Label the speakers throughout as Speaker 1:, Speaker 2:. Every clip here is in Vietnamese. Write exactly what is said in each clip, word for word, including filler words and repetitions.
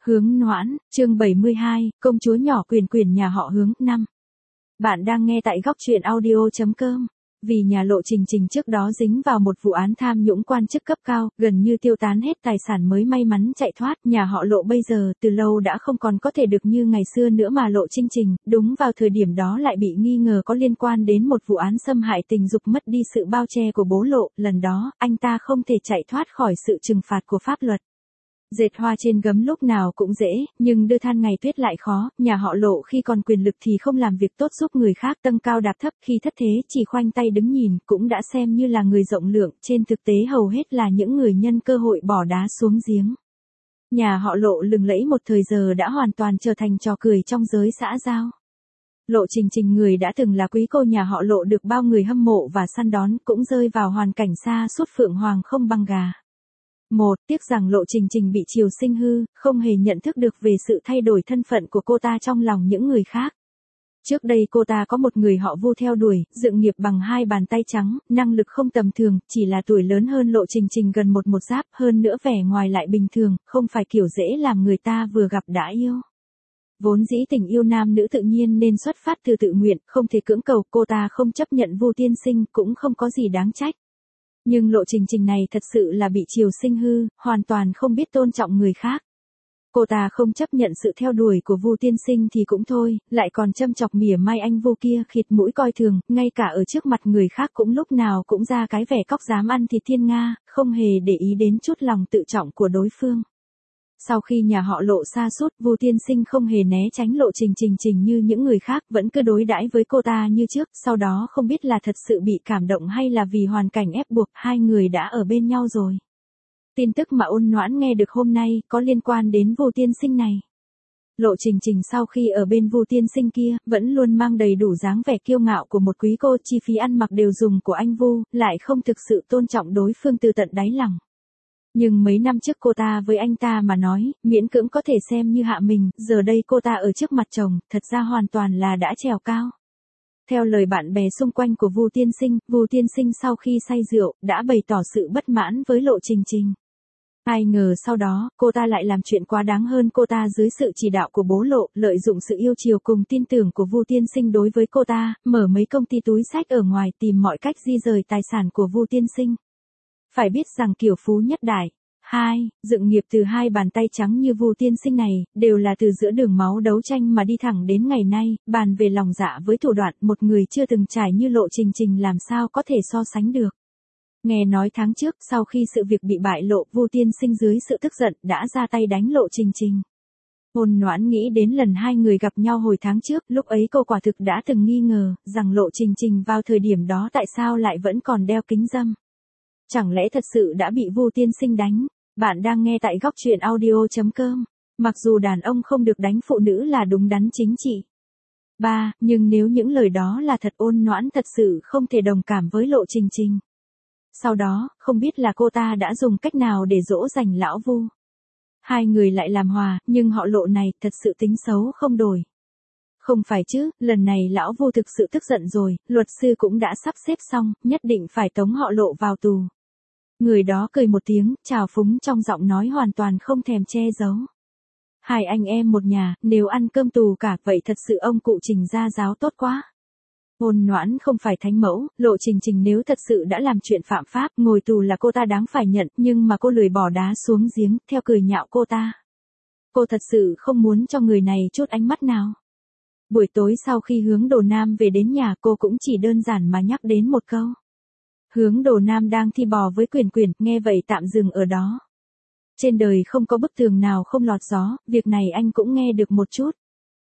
Speaker 1: Hướng Noãn, chương bảy mươi hai, công chúa nhỏ Quyền Quyền nhà họ Hướng, năm. Bạn đang nghe tại góc truyện audio chấm com. Vì nhà Lộ Trình Trình trước đó dính vào một vụ án tham nhũng quan chức cấp cao, gần như tiêu tán hết tài sản mới may mắn chạy thoát, nhà họ Lộ bây giờ từ lâu đã không còn có thể được như ngày xưa nữa mà Lộ Trình Trình, đúng vào thời điểm đó lại bị nghi ngờ có liên quan đến một vụ án xâm hại tình dục mất đi sự bao che của bố Lộ, lần đó, anh ta không thể chạy thoát khỏi sự trừng phạt của pháp luật. Dệt hoa trên gấm lúc nào cũng dễ, nhưng đưa than ngày tuyết lại khó, nhà họ Lộ khi còn quyền lực thì không làm việc tốt giúp người khác tăng cao đạp thấp, khi thất thế chỉ khoanh tay đứng nhìn, cũng đã xem như là người rộng lượng, trên thực tế hầu hết là những người nhân cơ hội bỏ đá xuống giếng. Nhà họ Lộ lừng lẫy một thời giờ đã hoàn toàn trở thành trò cười trong giới xã giao. Lộ Trình Trình người đã từng là quý cô nhà họ Lộ được bao người hâm mộ và săn đón, cũng rơi vào hoàn cảnh sa sút phượng hoàng không bằng gà. Một, tiếc rằng Lộ Trình Trình bị Triều Sinh hư, không hề nhận thức được về sự thay đổi thân phận của cô ta trong lòng những người khác. Trước đây cô ta có một người họ Vu theo đuổi, dựng nghiệp bằng hai bàn tay trắng, năng lực không tầm thường, chỉ là tuổi lớn hơn Lộ Trình Trình gần một một giáp, hơn nữa vẻ ngoài lại bình thường, không phải kiểu dễ làm người ta vừa gặp đã yêu. Vốn dĩ tình yêu nam nữ tự nhiên nên xuất phát từ tự nguyện, không thể cưỡng cầu, cô ta không chấp nhận Vu tiên sinh, cũng không có gì đáng trách. Nhưng Lộ Trình Trình này thật sự là bị Triều Sinh hư, hoàn toàn không biết tôn trọng người khác. Cô ta không chấp nhận sự theo đuổi của Vu tiên sinh thì cũng thôi, lại còn châm chọc mỉa mai anh Vu kia, khịt mũi coi thường, ngay cả ở trước mặt người khác cũng lúc nào cũng ra cái vẻ cóc dám ăn thịt thiên nga, không hề để ý đến chút lòng tự trọng của đối phương. Sau khi nhà họ Lộ sa sút, Vu tiên sinh không hề né tránh Lộ Trình Trình Trình như những người khác, vẫn cứ đối đãi với cô ta như trước, sau đó không biết là thật sự bị cảm động hay là vì hoàn cảnh ép buộc, hai người đã ở bên nhau rồi. Tin tức mà Ôn Noãn nghe được hôm nay có liên quan đến Vu tiên sinh này. Lộ Trình Trình sau khi ở bên Vu tiên sinh kia, vẫn luôn mang đầy đủ dáng vẻ kiêu ngạo của một quý cô, chi phí ăn mặc đều dùng của anh Vu, lại không thực sự tôn trọng đối phương từ tận đáy lòng. Nhưng mấy năm trước cô ta với anh ta mà nói, miễn cưỡng có thể xem như hạ mình, giờ đây cô ta ở trước mặt chồng, thật ra hoàn toàn là đã trèo cao. Theo lời bạn bè xung quanh của Vu tiên sinh, Vu tiên sinh sau khi say rượu, đã bày tỏ sự bất mãn với Lộ Trình Trình. Ai ngờ sau đó, cô ta lại làm chuyện quá đáng hơn, cô ta dưới sự chỉ đạo của bố Lộ, lợi dụng sự yêu chiều cùng tin tưởng của Vu tiên sinh đối với cô ta, mở mấy công ty túi xách ở ngoài tìm mọi cách di rời tài sản của Vu tiên sinh. Phải biết rằng kiểu phú nhất đại, hai, dựng nghiệp từ hai bàn tay trắng như Vu tiên sinh này, đều là từ giữa đường máu đấu tranh mà đi thẳng đến ngày nay, bàn về lòng dạ với thủ đoạn, một người chưa từng trải như Lộ Trình Trình làm sao có thể so sánh được. Nghe nói tháng trước, sau khi sự việc bị bại lộ, Vu tiên sinh dưới sự tức giận, đã ra tay đánh Lộ Trình Trình. Ôn Noãn nghĩ đến lần hai người gặp nhau hồi tháng trước, lúc ấy cô quả thực đã từng nghi ngờ, rằng Lộ Trình Trình vào thời điểm đó tại sao lại vẫn còn đeo kính râm. Chẳng lẽ thật sự đã bị Vu tiên sinh đánh? Bạn đang nghe tại góc truyện audio chấm com. Mặc dù đàn ông không được đánh phụ nữ là đúng đắn chính trị. ba. Nhưng nếu những lời đó là thật, Ôn Noãn thật sự không thể đồng cảm với Lộ Trình Trình. Sau đó, không biết là cô ta đã dùng cách nào để dỗ dành lão Vu. Hai người lại làm hòa, nhưng họ Lộ này thật sự tính xấu không đổi. Không phải chứ, lần này lão Vu thực sự tức giận rồi, luật sư cũng đã sắp xếp xong, nhất định phải tống họ Lộ vào tù. Người đó cười một tiếng, trào phúng trong giọng nói hoàn toàn không thèm che giấu. Hai anh em một nhà, nếu ăn cơm tù cả, vậy thật sự ông cụ Trình gia giáo tốt quá. Ôn Noãn không phải thánh mẫu, Lộ Trình Trình nếu thật sự đã làm chuyện phạm pháp, ngồi tù là cô ta đáng phải nhận, nhưng mà cô lười bỏ đá xuống giếng, theo cười nhạo cô ta. Cô thật sự không muốn cho người này chút ánh mắt nào. Buổi tối sau khi Hướng Đồ Nam về đến nhà, cô cũng chỉ đơn giản mà nhắc đến một câu. Hướng Đồ Nam đang thi bò với Quyền Quyền, nghe vậy tạm dừng ở đó. Trên đời không có bức tường nào không lọt gió, việc này anh cũng nghe được một chút.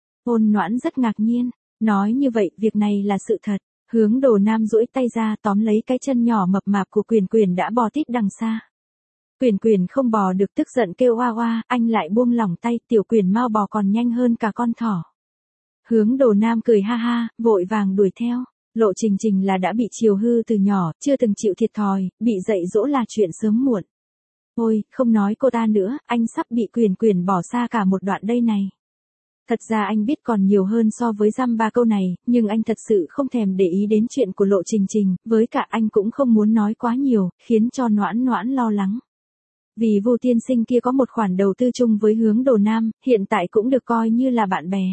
Speaker 1: Ôn Noãn rất ngạc nhiên, nói như vậy, việc này là sự thật. Hướng Đồ Nam duỗi tay ra tóm lấy cái chân nhỏ mập mạp của Quyền Quyền đã bò tít đằng xa. Quyền Quyền không bò được, tức giận kêu oa oa, anh lại buông lỏng tay, tiểu Quyền mau bò còn nhanh hơn cả con thỏ. Hướng Đồ Nam cười ha ha, vội vàng đuổi theo. Lộ Trình Trình là đã bị chiều hư từ nhỏ, chưa từng chịu thiệt thòi, bị dạy dỗ là chuyện sớm muộn. Ôi, không nói cô ta nữa, anh sắp bị Quyền Quyền bỏ xa cả một đoạn đây này. Thật ra anh biết còn nhiều hơn so với dăm ba câu này, nhưng anh thật sự không thèm để ý đến chuyện của Lộ Trình Trình, với cả anh cũng không muốn nói quá nhiều, khiến cho Noãn Noãn lo lắng. Vì Vu tiên sinh kia có một khoản đầu tư chung với Hướng Đồ Nam, hiện tại cũng được coi như là bạn bè.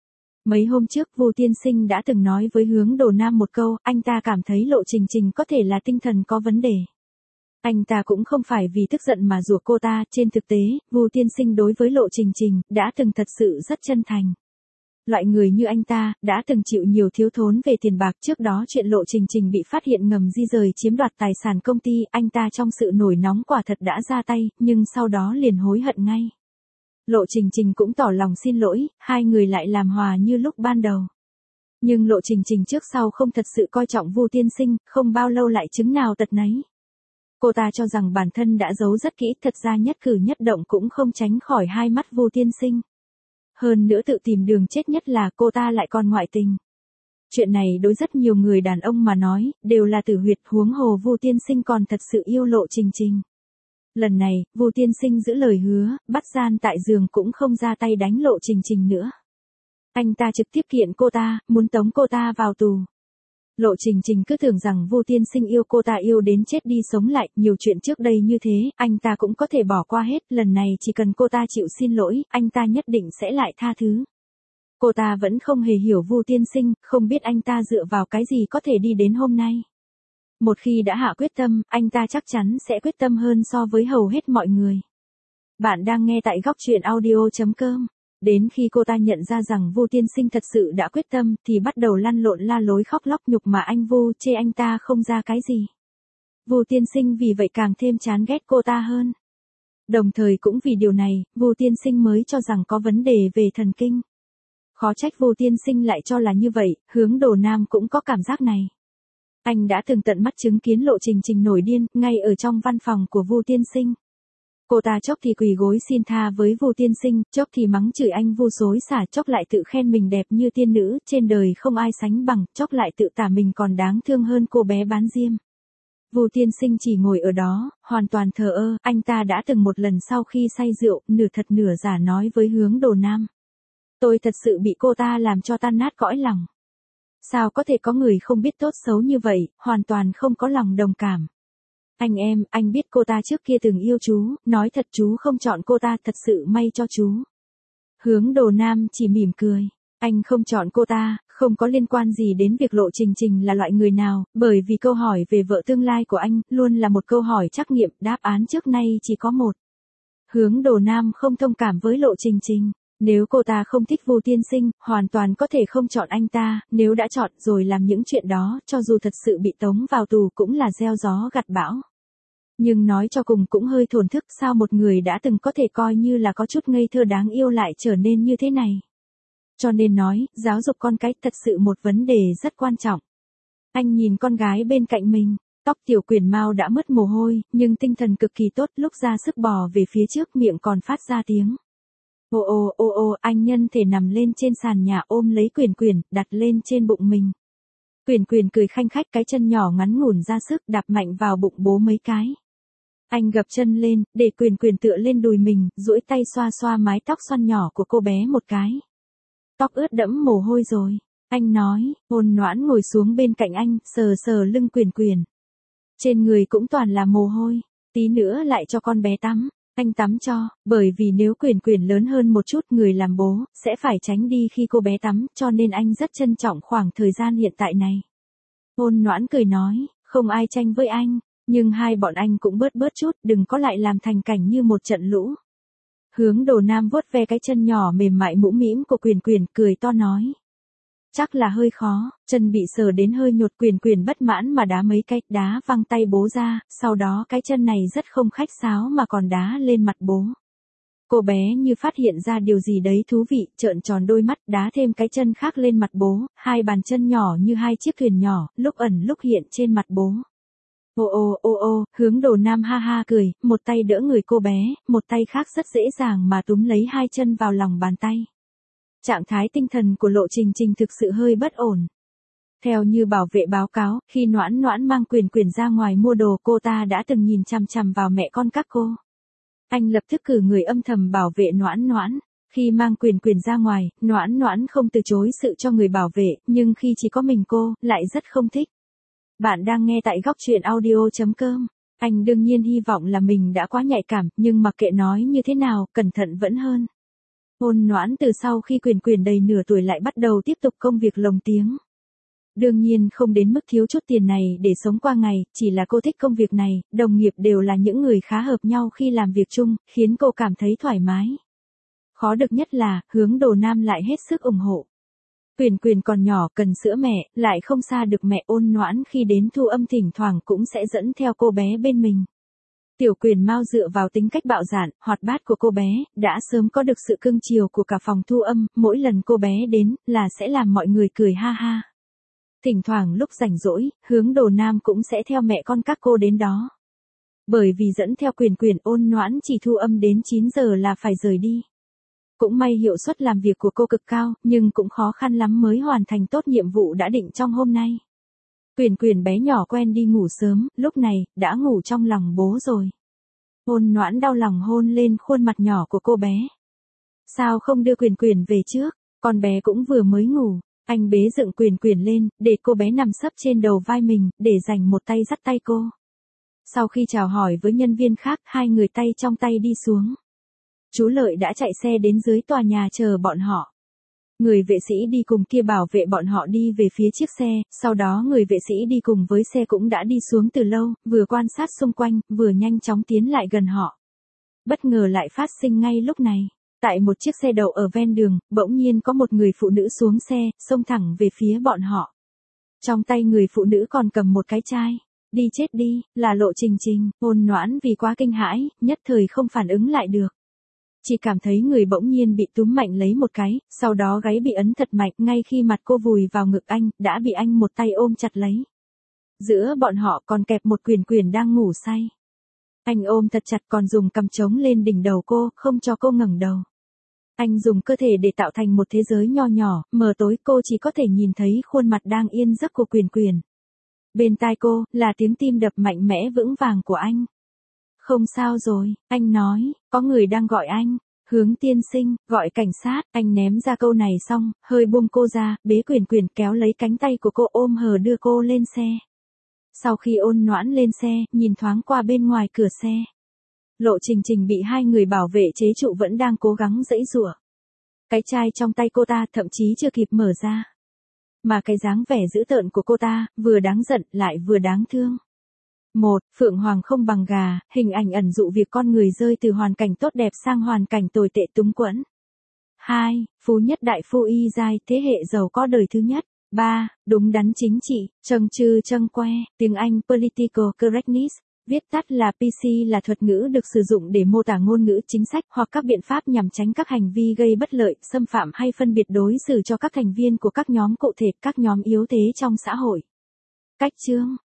Speaker 1: Mấy hôm trước Vu tiên sinh đã từng nói với Hướng Đồ Nam một câu, anh ta cảm thấy Lộ Trình Trình có thể là tinh thần có vấn đề. Anh ta cũng không phải vì tức giận mà giục cô ta, trên thực tế, Vu tiên sinh đối với Lộ Trình Trình đã từng thật sự rất chân thành. Loại người như anh ta, đã từng chịu nhiều thiếu thốn về tiền bạc, trước đó chuyện Lộ Trình Trình bị phát hiện ngầm di rời chiếm đoạt tài sản công ty, anh ta trong sự nổi nóng quả thật đã ra tay, nhưng sau đó liền hối hận ngay. Lộ Trình Trình cũng tỏ lòng xin lỗi, hai người lại làm hòa như lúc ban đầu. Nhưng Lộ Trình Trình trước sau không thật sự coi trọng Vu tiên sinh, không bao lâu lại chứng nào tật nấy. Cô ta cho rằng bản thân đã giấu rất kỹ, thật ra nhất cử nhất động cũng không tránh khỏi hai mắt Vu tiên sinh. Hơn nữa tự tìm đường chết nhất là cô ta lại còn ngoại tình. Chuyện này đối rất nhiều người đàn ông mà nói, đều là tử huyệt, huống hồ Vu tiên sinh còn thật sự yêu Lộ Trình Trình. Lần này, Vu tiên sinh giữ lời hứa, bắt gian tại giường cũng không ra tay đánh Lộ Trình Trình nữa. Anh ta trực tiếp kiện cô ta, muốn tống cô ta vào tù. Lộ Trình Trình cứ tưởng rằng Vu tiên sinh yêu cô ta yêu đến chết đi sống lại, nhiều chuyện trước đây như thế, anh ta cũng có thể bỏ qua hết, lần này chỉ cần cô ta chịu xin lỗi, anh ta nhất định sẽ lại tha thứ. Cô ta vẫn không hề hiểu Vu tiên sinh, không biết anh ta dựa vào cái gì có thể đi đến hôm nay. Một khi đã hạ quyết tâm, anh ta chắc chắn sẽ quyết tâm hơn so với hầu hết mọi người. Bạn đang nghe tại góc truyện audio chấm com. Đến khi cô ta nhận ra rằng Vu tiên sinh thật sự đã quyết tâm, thì bắt đầu lăn lộn la lối khóc lóc nhục mà anh Vu, chê anh ta không ra cái gì. Vu tiên sinh vì vậy càng thêm chán ghét cô ta hơn. Đồng thời cũng vì điều này, Vu tiên sinh mới cho rằng có vấn đề về thần kinh. Khó trách Vu tiên sinh lại cho là như vậy, Hướng Đồ Nam cũng có cảm giác này. Anh đã từng tận mắt chứng kiến Lộ Trình Trình nổi điên, ngay ở trong văn phòng của Vu tiên sinh. Cô ta chốc thì quỳ gối xin tha với Vu tiên sinh, chốc thì mắng chửi anh Vu xối xả, chốc lại tự khen mình đẹp như tiên nữ, trên đời không ai sánh bằng, chốc lại tự tả mình còn đáng thương hơn cô bé bán diêm. Vu tiên sinh chỉ ngồi ở đó, hoàn toàn thờ ơ, anh ta đã từng một lần sau khi say rượu, nửa thật nửa giả nói với Hướng Đồ Nam. Tôi thật sự bị cô ta làm cho tan nát cõi lòng. Sao có thể có người không biết tốt xấu như vậy, hoàn toàn không có lòng đồng cảm. Anh em, anh biết cô ta trước kia từng yêu chú, nói thật chú không chọn cô ta, thật sự may cho chú. Hướng Đồ Nam chỉ mỉm cười. Anh không chọn cô ta, không có liên quan gì đến việc Lộ Trình Trình là loại người nào, bởi vì câu hỏi về vợ tương lai của anh, luôn là một câu hỏi trắc nghiệm, đáp án trước nay chỉ có một. Hướng Đồ Nam không thông cảm với Lộ Trình Trình. Nếu cô ta không thích Vu tiên sinh, hoàn toàn có thể không chọn anh ta, nếu đã chọn rồi làm những chuyện đó, cho dù thật sự bị tống vào tù cũng là gieo gió gặt bão. Nhưng nói cho cùng cũng hơi thổn thức, sao một người đã từng có thể coi như là có chút ngây thơ đáng yêu lại trở nên như thế này. Cho nên nói, giáo dục con cái thật sự một vấn đề rất quan trọng. Anh nhìn con gái bên cạnh mình, tóc Tiểu Quyền Mao đã mất mồ hôi, nhưng tinh thần cực kỳ tốt, lúc ra sức bò về phía trước miệng còn phát ra tiếng. Ô ô ô ô, anh nhân thể nằm lên trên sàn nhà ôm lấy Quyền Quyền, đặt lên trên bụng mình. Quyền Quyền cười khanh khách, cái chân nhỏ ngắn ngủn ra sức đạp mạnh vào bụng bố mấy cái. Anh gập chân lên, để Quyền Quyền tựa lên đùi mình, duỗi tay xoa xoa mái tóc xoăn nhỏ của cô bé một cái. Tóc ướt đẫm mồ hôi rồi, anh nói, ôn noãn ngồi xuống bên cạnh anh, sờ sờ lưng Quyền Quyền. Trên người cũng toàn là mồ hôi, tí nữa lại cho con bé tắm. Anh tắm cho, bởi vì nếu Quyền Quyền lớn hơn một chút, người làm bố sẽ phải tránh đi khi cô bé tắm, cho nên anh rất trân trọng khoảng thời gian hiện tại này. Ôn noãn cười nói, không ai tranh với anh, nhưng hai bọn anh cũng bớt bớt chút, đừng có lại làm thành cảnh như một trận lũ. Hướng Đồ Nam vuốt ve cái chân nhỏ mềm mại mũm mĩm của Quyền Quyền, cười to nói. Chắc là hơi khó, chân bị sờ đến hơi nhột. Quyền Quyền bất mãn mà đá mấy cái, đá văng tay bố ra, sau đó cái chân này rất không khách sáo mà còn đá lên mặt bố. Cô bé như phát hiện ra điều gì đấy thú vị, trợn tròn đôi mắt, đá thêm cái chân khác lên mặt bố, hai bàn chân nhỏ như hai chiếc thuyền nhỏ, lúc ẩn lúc hiện trên mặt bố. Ô ô ô ô, Hướng Đồ Nam ha ha cười, một tay đỡ người cô bé, một tay khác rất dễ dàng mà túm lấy hai chân vào lòng bàn tay. Trạng thái tinh thần của Lộ Trình Trình thực sự hơi bất ổn. Theo như bảo vệ báo cáo, khi Noãn Noãn mang Quyền Quyền ra ngoài mua đồ, cô ta đã từng nhìn chằm chằm vào mẹ con các cô. Anh lập tức cử người âm thầm bảo vệ Noãn Noãn. Khi mang Quyền Quyền ra ngoài, Noãn Noãn không từ chối sự cho người bảo vệ, nhưng khi chỉ có mình cô, lại rất không thích. Bạn đang nghe tại góc truyện audio chấm com. Anh đương nhiên hy vọng là mình đã quá nhạy cảm, nhưng mặc kệ nói như thế nào, cẩn thận vẫn hơn. Ôn Noãn từ sau khi Quyền Quyền đầy nửa tuổi lại bắt đầu tiếp tục công việc lồng tiếng. Đương nhiên không đến mức thiếu chút tiền này để sống qua ngày, chỉ là cô thích công việc này, đồng nghiệp đều là những người khá hợp nhau khi làm việc chung, khiến cô cảm thấy thoải mái. Khó được nhất là, Hướng Đồ Nam lại hết sức ủng hộ. Quyền Quyền còn nhỏ cần sữa mẹ, lại không xa được mẹ. Ôn Noãn khi đến thu âm thỉnh thoảng cũng sẽ dẫn theo cô bé bên mình. Tiểu Quyền Mao dựa vào tính cách bạo dạn, hoạt bát của cô bé, đã sớm có được sự cưng chiều của cả phòng thu âm, mỗi lần cô bé đến, là sẽ làm mọi người cười ha ha. Thỉnh thoảng lúc rảnh rỗi, Hướng Đồ Nam cũng sẽ theo mẹ con các cô đến đó. Bởi vì dẫn theo Quyền Quyền, Ôn Noãn chỉ thu âm đến chín giờ là phải rời đi. Cũng may hiệu suất làm việc của cô cực cao, nhưng cũng khó khăn lắm mới hoàn thành tốt nhiệm vụ đã định trong hôm nay. Quyền Quyền bé nhỏ quen đi ngủ sớm, lúc này, đã ngủ trong lòng bố rồi. Ôn Noãn đau lòng hôn lên khuôn mặt nhỏ của cô bé. Sao không đưa Quyền Quyền về trước, con bé cũng vừa mới ngủ. Anh bế dựng Quyền Quyền lên, để cô bé nằm sấp trên đầu vai mình, để dành một tay dắt tay cô. Sau khi chào hỏi với nhân viên khác, hai người tay trong tay đi xuống. Chú Lợi đã chạy xe đến dưới tòa nhà chờ bọn họ. Người vệ sĩ đi cùng kia bảo vệ bọn họ đi về phía chiếc xe, sau đó người vệ sĩ đi cùng với xe cũng đã đi xuống từ lâu, vừa quan sát xung quanh, vừa nhanh chóng tiến lại gần họ. Bất ngờ lại phát sinh ngay lúc này. Tại một chiếc xe đậu ở ven đường, bỗng nhiên có một người phụ nữ xuống xe, xông thẳng về phía bọn họ. Trong tay người phụ nữ còn cầm một cái chai. Đi chết đi, là Lộ Trình Trình. Ôn Noãn vì quá kinh hãi, nhất thời không phản ứng lại được. Chỉ cảm thấy người bỗng nhiên bị túm mạnh lấy một cái, sau đó gáy bị ấn thật mạnh, ngay khi mặt cô vùi vào ngực anh, đã bị anh một tay ôm chặt lấy. Giữa bọn họ còn kẹp một Quyền Quyền đang ngủ say. Anh ôm thật chặt còn dùng cằm chống lên đỉnh đầu cô, không cho cô ngẩng đầu. Anh dùng cơ thể để tạo thành một thế giới nho nhỏ, mờ tối, cô chỉ có thể nhìn thấy khuôn mặt đang yên giấc của Quyền Quyền. Bên tai cô, là tiếng tim đập mạnh mẽ vững vàng của anh. Không sao rồi, anh nói, có người đang gọi anh. Hướng tiên sinh, gọi cảnh sát. Anh ném ra câu này xong, hơi buông cô ra, bế Quyền Quyền kéo lấy cánh tay của cô ôm hờ đưa cô lên xe. Sau khi Ôn Noãn lên xe, nhìn thoáng qua bên ngoài cửa xe. Lộ Trình Trình bị hai người bảo vệ chế trụ vẫn đang cố gắng giãy giụa. Cái chai trong tay cô ta thậm chí chưa kịp mở ra. Mà cái dáng vẻ dữ tợn của cô ta, vừa đáng giận lại vừa đáng thương. Một, Phượng Hoàng không bằng gà, hình ảnh ẩn dụ việc con người rơi từ hoàn cảnh tốt đẹp sang hoàn cảnh tồi tệ túng quẫn. Hai, Phú Nhất Đại Phu Y Giai, thế hệ giàu có đời thứ nhất. Ba, Đúng đắn chính trị, Trâng Trư Trâng Que, tiếng Anh Political Correctness, viết tắt là pê xê là thuật ngữ được sử dụng để mô tả ngôn ngữ chính sách hoặc các biện pháp nhằm tránh các hành vi gây bất lợi, xâm phạm hay phân biệt đối xử cho các thành viên của các nhóm cụ thể, các nhóm yếu thế trong xã hội. Cách chương